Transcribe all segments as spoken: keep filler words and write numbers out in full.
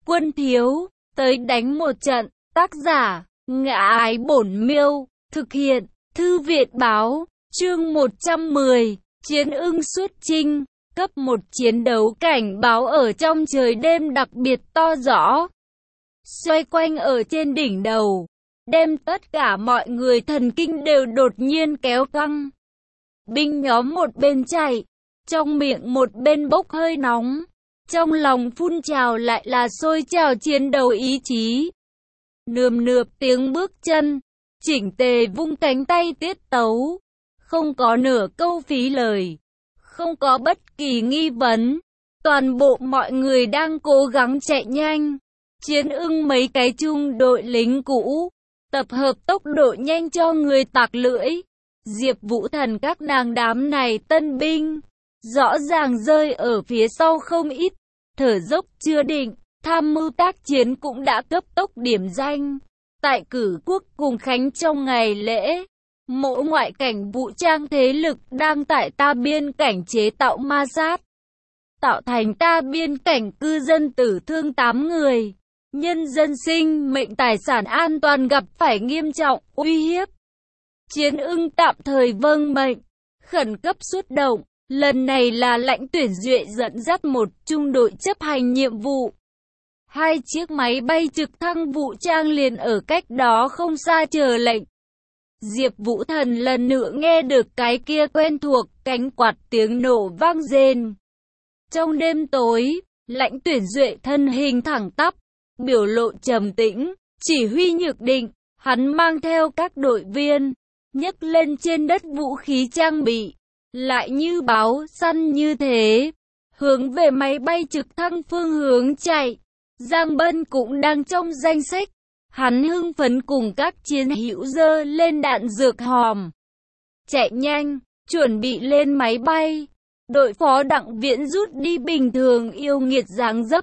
quân thiếu, tới đánh một trận. Tác giả, Ngã Ái Bổn Miêu, thực hiện, Thư viện báo, chương một trăm mười, Chiến ưng xuất chinh, cấp một chiến đấu cảnh báo ở trong trời đêm đặc biệt to rõ. Xoay quanh ở trên đỉnh đầu, đem tất cả mọi người thần kinh đều đột nhiên kéo căng. Binh nhóm một bên chạy, trong miệng một bên bốc hơi nóng, trong lòng phun trào lại là sôi trào chiến đấu ý chí. Nườm nượp tiếng bước chân, chỉnh tề vung cánh tay tiết tấu, không có nửa câu phí lời, không có bất kỳ nghi vấn. Toàn bộ mọi người đang cố gắng chạy nhanh. Chiến ưng mấy cái trung đội lính cũ, tập hợp tốc độ nhanh cho người tạc lưỡi. Diệp Vũ Thần các nàng đám này tân binh, rõ ràng rơi ở phía sau không ít, thở dốc chưa định, tham mưu tác chiến cũng đã cấp tốc điểm danh. Tại cử quốc cùng khánh trong ngày lễ, mỗi ngoại cảnh vũ trang thế lực đang tại ta biên cảnh chế tạo ma sát, tạo thành ta biên cảnh cư dân tử thương tám người. Nhân dân sinh mệnh tài sản an toàn gặp phải nghiêm trọng uy hiếp. Chiến ưng tạm thời vâng mệnh, khẩn cấp xuất động. Lần này là Lãnh Tuyển Duệ dẫn dắt một trung đội chấp hành nhiệm vụ. Hai chiếc máy bay trực thăng vũ trang liền ở cách đó không xa chờ lệnh. Diệp Vũ Thần lần nữa nghe được cái kia quen thuộc cánh quạt tiếng nổ vang rền. Trong đêm tối, Lãnh Tuyển Duệ thân hình thẳng tắp, biểu lộ trầm tĩnh, chỉ huy nhược định. Hắn mang theo các đội viên, nhấc lên trên đất vũ khí trang bị, lại như báo săn như thế, hướng về máy bay trực thăng phương hướng chạy. Giang Bân cũng đang trong danh sách. Hắn hưng phấn cùng các chiến hữu dơ lên đạn dược hòm, chạy nhanh, chuẩn bị lên máy bay. Đội phó Đặng Viễn rút đi bình thường yêu nghiệt dáng dấp,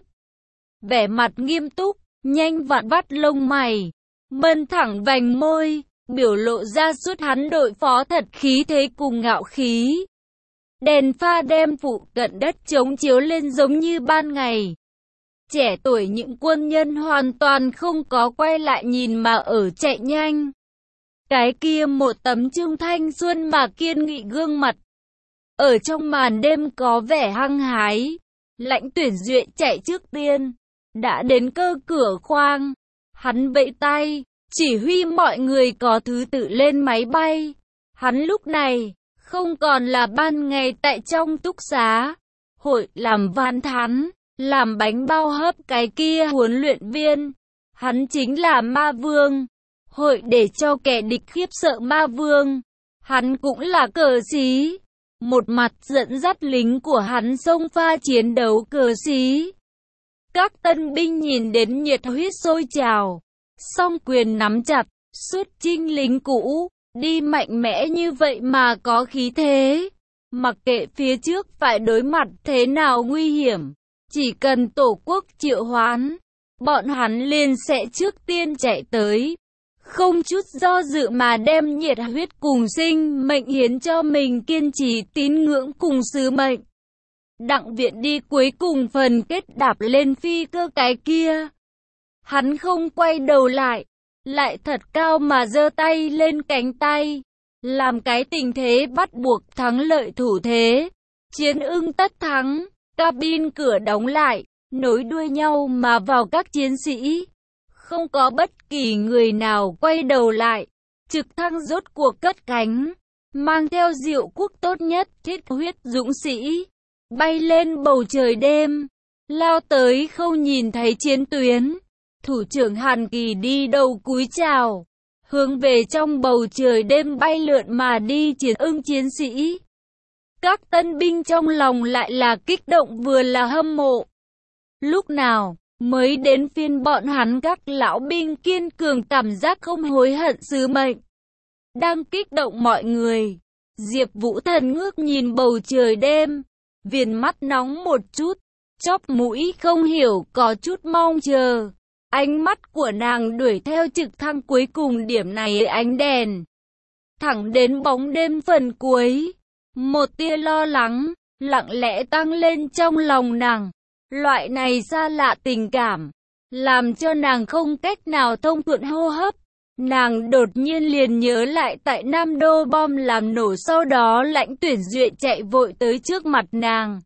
vẻ mặt nghiêm túc, nhanh vặn vắt lông mày, mân thẳng vành môi, biểu lộ ra suốt hắn đội phó thật khí thế cùng ngạo khí. Đèn pha đem phụ cận đất chống chiếu lên giống như ban ngày. Trẻ tuổi những quân nhân hoàn toàn không có quay lại nhìn mà ở chạy nhanh. Cái kia một tấm trương thanh xuân mà kiên nghị gương mặt, ở trong màn đêm có vẻ hăng hái. Lãnh Tuyển Duệ chạy trước tiên, đã đến cơ cửa khoang. Hắn vẫy tay, chỉ huy mọi người có thứ tự lên máy bay. Hắn lúc này, không còn là ban ngày tại trong túc xá, hội làm van thán, làm bánh bao hấp cái kia huấn luyện viên. Hắn chính là ma vương, hội để cho kẻ địch khiếp sợ ma vương. Hắn cũng là cờ sĩ, một mặt dẫn dắt lính của hắn xông pha chiến đấu cờ sĩ. Các tân binh nhìn đến nhiệt huyết sôi trào, song quyền nắm chặt, xuất chinh lính cũ, đi mạnh mẽ như vậy mà có khí thế. Mặc kệ phía trước phải đối mặt thế nào nguy hiểm, chỉ cần tổ quốc triệu hoán, bọn hắn liền sẽ trước tiên chạy tới. Không chút do dự mà đem nhiệt huyết cùng sinh mệnh hiến cho mình kiên trì tín ngưỡng cùng sứ mệnh. Đặng Viễn đi cuối cùng phần kết đạp lên phi cơ cái kia. Hắn không quay đầu lại, lại thật cao mà giơ tay lên cánh tay, làm cái tình thế bắt buộc thắng lợi thủ thế. Chiến ưng tất thắng, cabin cửa đóng lại, nối đuôi nhau mà vào các chiến sĩ. Không có bất kỳ người nào quay đầu lại. Trực thăng rốt cuộc cất cánh, mang theo diệu quốc tốt nhất thiết huyết dũng sĩ, bay lên bầu trời đêm, lao tới không nhìn thấy chiến tuyến. Thủ trưởng Hàn Kỳ đi đầu cúi chào, hướng về trong bầu trời đêm bay lượn mà đi chiến ưng chiến sĩ. Các tân binh trong lòng lại là kích động vừa là hâm mộ. Lúc nào mới đến phiên bọn hắn các lão binh kiên cường cảm giác không hối hận sứ mệnh? Đang kích động mọi người, Diệp Vũ Thần ngước nhìn bầu trời đêm, viền mắt nóng một chút, chóp mũi không hiểu có chút mong chờ. Ánh mắt của nàng đuổi theo trực thăng cuối cùng điểm này ánh đèn, thẳng đến bóng đêm phần cuối. Một tia lo lắng lặng lẽ tăng lên trong lòng nàng. Loại này xa lạ tình cảm, làm cho nàng không cách nào thông thuận hô hấp. Nàng đột nhiên liền nhớ lại tại Nam Đô bom làm nổ, sau đó Lãnh Tuyển Duệ chạy vội tới trước mặt nàng.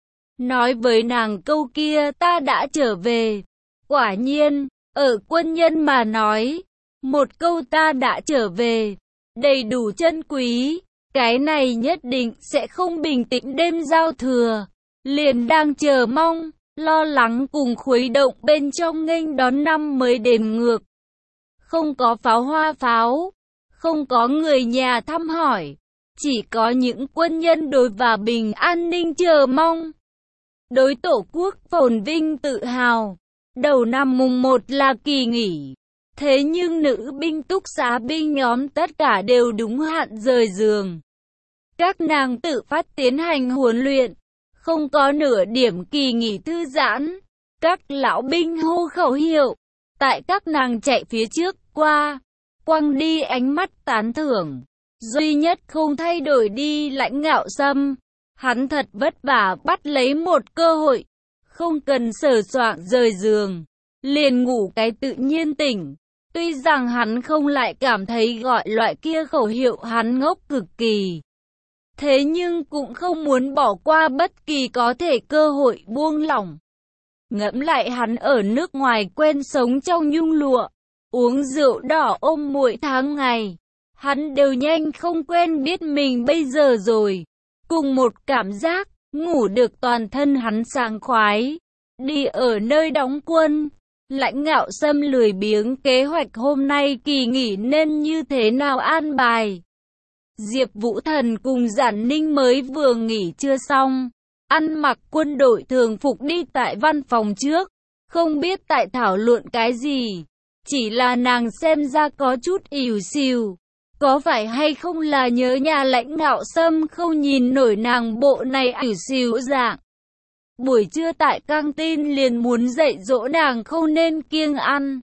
Nói với nàng câu kia, ta đã trở về. Quả nhiên, ở quân nhân mà nói, một câu ta đã trở về, đầy đủ chân quý. Cái này nhất định sẽ không bình tĩnh đêm giao thừa. Liền đang chờ mong, lo lắng cùng khuấy động bên trong nghênh đón năm mới đếm ngược. Không có pháo hoa pháo, không có người nhà thăm hỏi, chỉ có những quân nhân đối và bình an ninh chờ mong. Đối Tổ quốc phồn vinh tự hào. Đầu năm mùng một là kỳ nghỉ. Thế nhưng nữ binh túc xá binh nhóm tất cả đều đúng hạn rời giường. Các nàng tự phát tiến hành huấn luyện. Không có nửa điểm kỳ nghỉ thư giãn. Các lão binh hô khẩu hiệu. Tại các nàng chạy phía trước qua. Quăng đi ánh mắt tán thưởng. Duy nhất không thay đổi đi Lãnh Ngạo Sâm. Hắn thật vất vả bắt lấy một cơ hội. Không cần sờ soạng rời giường. Liền ngủ cái tự nhiên tỉnh. Tuy rằng hắn không lại cảm thấy gọi loại kia khẩu hiệu hắn ngốc cực kỳ. Thế nhưng cũng không muốn bỏ qua bất kỳ có thể cơ hội buông lỏng. Ngẫm lại hắn ở nước ngoài quen sống trong nhung lụa, uống rượu đỏ ôm muội tháng ngày. Hắn đều nhanh không quen biết mình bây giờ rồi. Cùng một cảm giác, ngủ được toàn thân hắn sảng khoái. Đi ở nơi đóng quân, Lãnh Ngạo Sâm lười biếng kế hoạch hôm nay kỳ nghỉ nên như thế nào an bài. Diệp Vũ Thần cùng Giản Ninh mới vừa nghỉ trưa xong, ăn mặc quân đội thường phục đi tại văn phòng trước, không biết tại thảo luận cái gì, chỉ là nàng xem ra có chút ỉu xìu. Có phải hay không là nhớ nhà Lãnh Ngạo Sâm không nhìn nổi nàng bộ này ỉu xìu dạng. Buổi trưa tại căng tin liền muốn dạy dỗ nàng không nên kiêng ăn.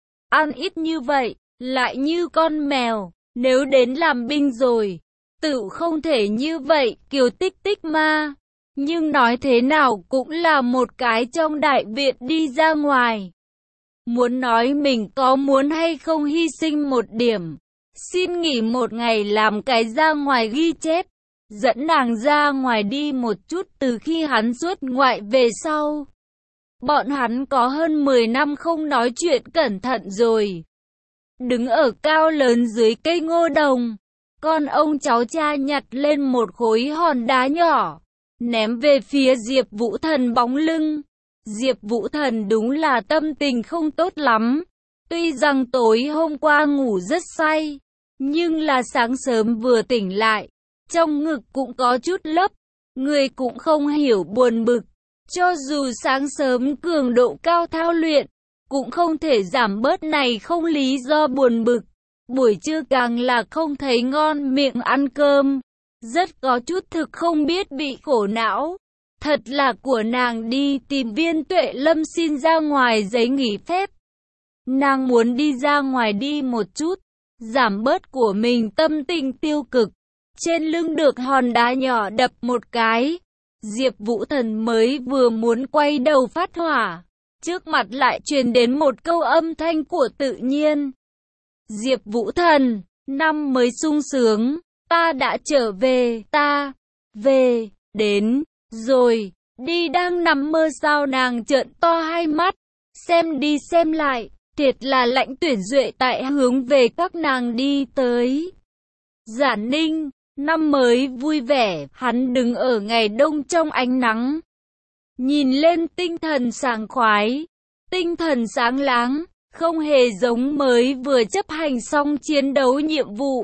Ăn ít như vậy, lại như con mèo, nếu đến làm binh rồi, tự không thể như vậy, Kiều Tích Tích ma. Nhưng nói thế nào cũng là một cái trong đại viện đi ra ngoài. Muốn nói mình có muốn hay không hy sinh một điểm, xin nghỉ một ngày làm cái ra ngoài ghi chép. Dẫn nàng ra ngoài đi một chút từ khi hắn xuất ngoại về sau. Bọn hắn có hơn mười năm không nói chuyện cẩn thận rồi. Đứng ở cao lớn dưới cây ngô đồng, con ông cháu cha nhặt lên một khối hòn đá nhỏ, ném về phía Diệp Vũ Thần bóng lưng. Diệp Vũ Thần đúng là tâm tình không tốt lắm. Tuy rằng tối hôm qua ngủ rất say, nhưng là sáng sớm vừa tỉnh lại, trong ngực cũng có chút lấp, người cũng không hiểu buồn bực. Cho dù sáng sớm cường độ cao thao luyện, cũng không thể giảm bớt này không lý do buồn bực. Buổi trưa càng là không thấy ngon miệng ăn cơm, rất có chút thực không biết bị khổ não. Thật là của nàng đi tìm Viên Tuệ Lâm xin ra ngoài giấy nghỉ phép. Nàng muốn đi ra ngoài đi một chút, giảm bớt của mình tâm tình tiêu cực. Trên lưng được hòn đá nhỏ đập một cái. Diệp Vũ Thần mới vừa muốn quay đầu phát hỏa, trước mặt lại truyền đến một câu âm thanh của tự nhiên. Diệp Vũ Thần, năm mới sung sướng, ta đã trở về, ta, về, đến, rồi, đi đang nằm mơ sao nàng trợn to hai mắt, xem đi xem lại, thiệt là Lãnh Tuyển Duệ tại hướng về các nàng đi tới. Giản Ninh, năm mới vui vẻ, hắn đứng ở ngày đông trong ánh nắng. Nhìn lên tinh thần sảng khoái, tinh thần sáng láng, không hề giống mới vừa chấp hành xong chiến đấu nhiệm vụ.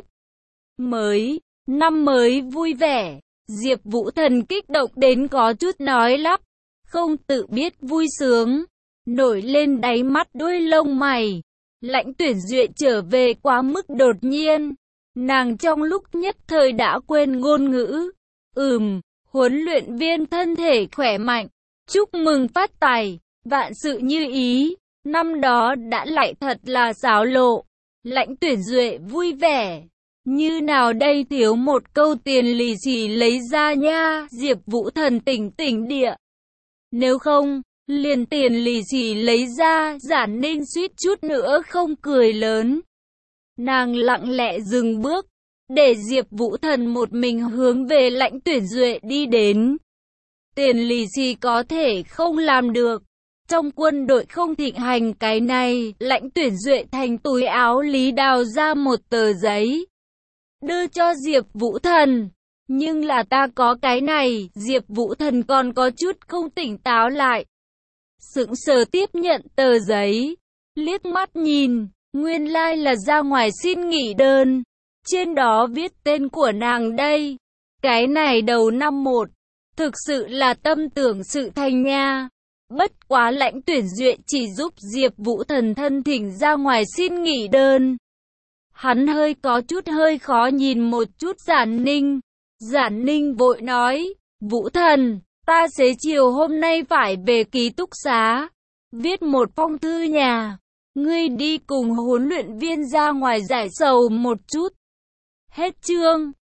Mới, năm mới vui vẻ, Diệp Vũ Thần kích động đến có chút nói lắp, không tự biết vui sướng, nổi lên đáy mắt đuôi lông mày. Lãnh Tuyển Duệ trở về quá mức đột nhiên. Nàng trong lúc nhất thời đã quên ngôn ngữ. Ừm, huấn luyện viên thân thể khỏe mạnh. Chúc mừng phát tài, vạn sự như ý. Năm đó đã lại thật là xáo lộ. Lãnh Tuyển Duệ vui vẻ. Như nào đây thiếu một câu tiền lì xì lấy ra nha. Diệp Vũ Thần tỉnh tỉnh địa. Nếu không, liền tiền lì xì lấy ra, Giản Ninh suýt chút nữa không cười lớn. Nàng lặng lẽ dừng bước, để Diệp Vũ Thần một mình hướng về Lãnh Tuyển Duệ đi đến. Tiền lì xì có thể không làm được. Trong quân đội không thịnh hành cái này, Lãnh Tuyển Duệ thành túi áo lý đào ra một tờ giấy. Đưa cho Diệp Vũ Thần. Nhưng là ta có cái này, Diệp Vũ Thần còn có chút không tỉnh táo lại. Sững sờ tiếp nhận tờ giấy, liếc mắt nhìn, nguyên lai là ra ngoài xin nghỉ đơn. Trên đó viết tên của nàng đây. Cái này đầu năm một, thực sự là tâm tưởng sự thành nha. Bất quá Lãnh Tuyển Duệ chỉ giúp Diệp Vũ Thần thân thỉnh ra ngoài xin nghỉ đơn. Hắn hơi có chút hơi khó nhìn một chút Giản Ninh. Giản Ninh vội nói, Vũ Thần, ta xế chiều hôm nay phải về ký túc xá, viết một phong thư nhà. Ngươi đi cùng huấn luyện viên ra ngoài giải sầu một chút. Hết chương.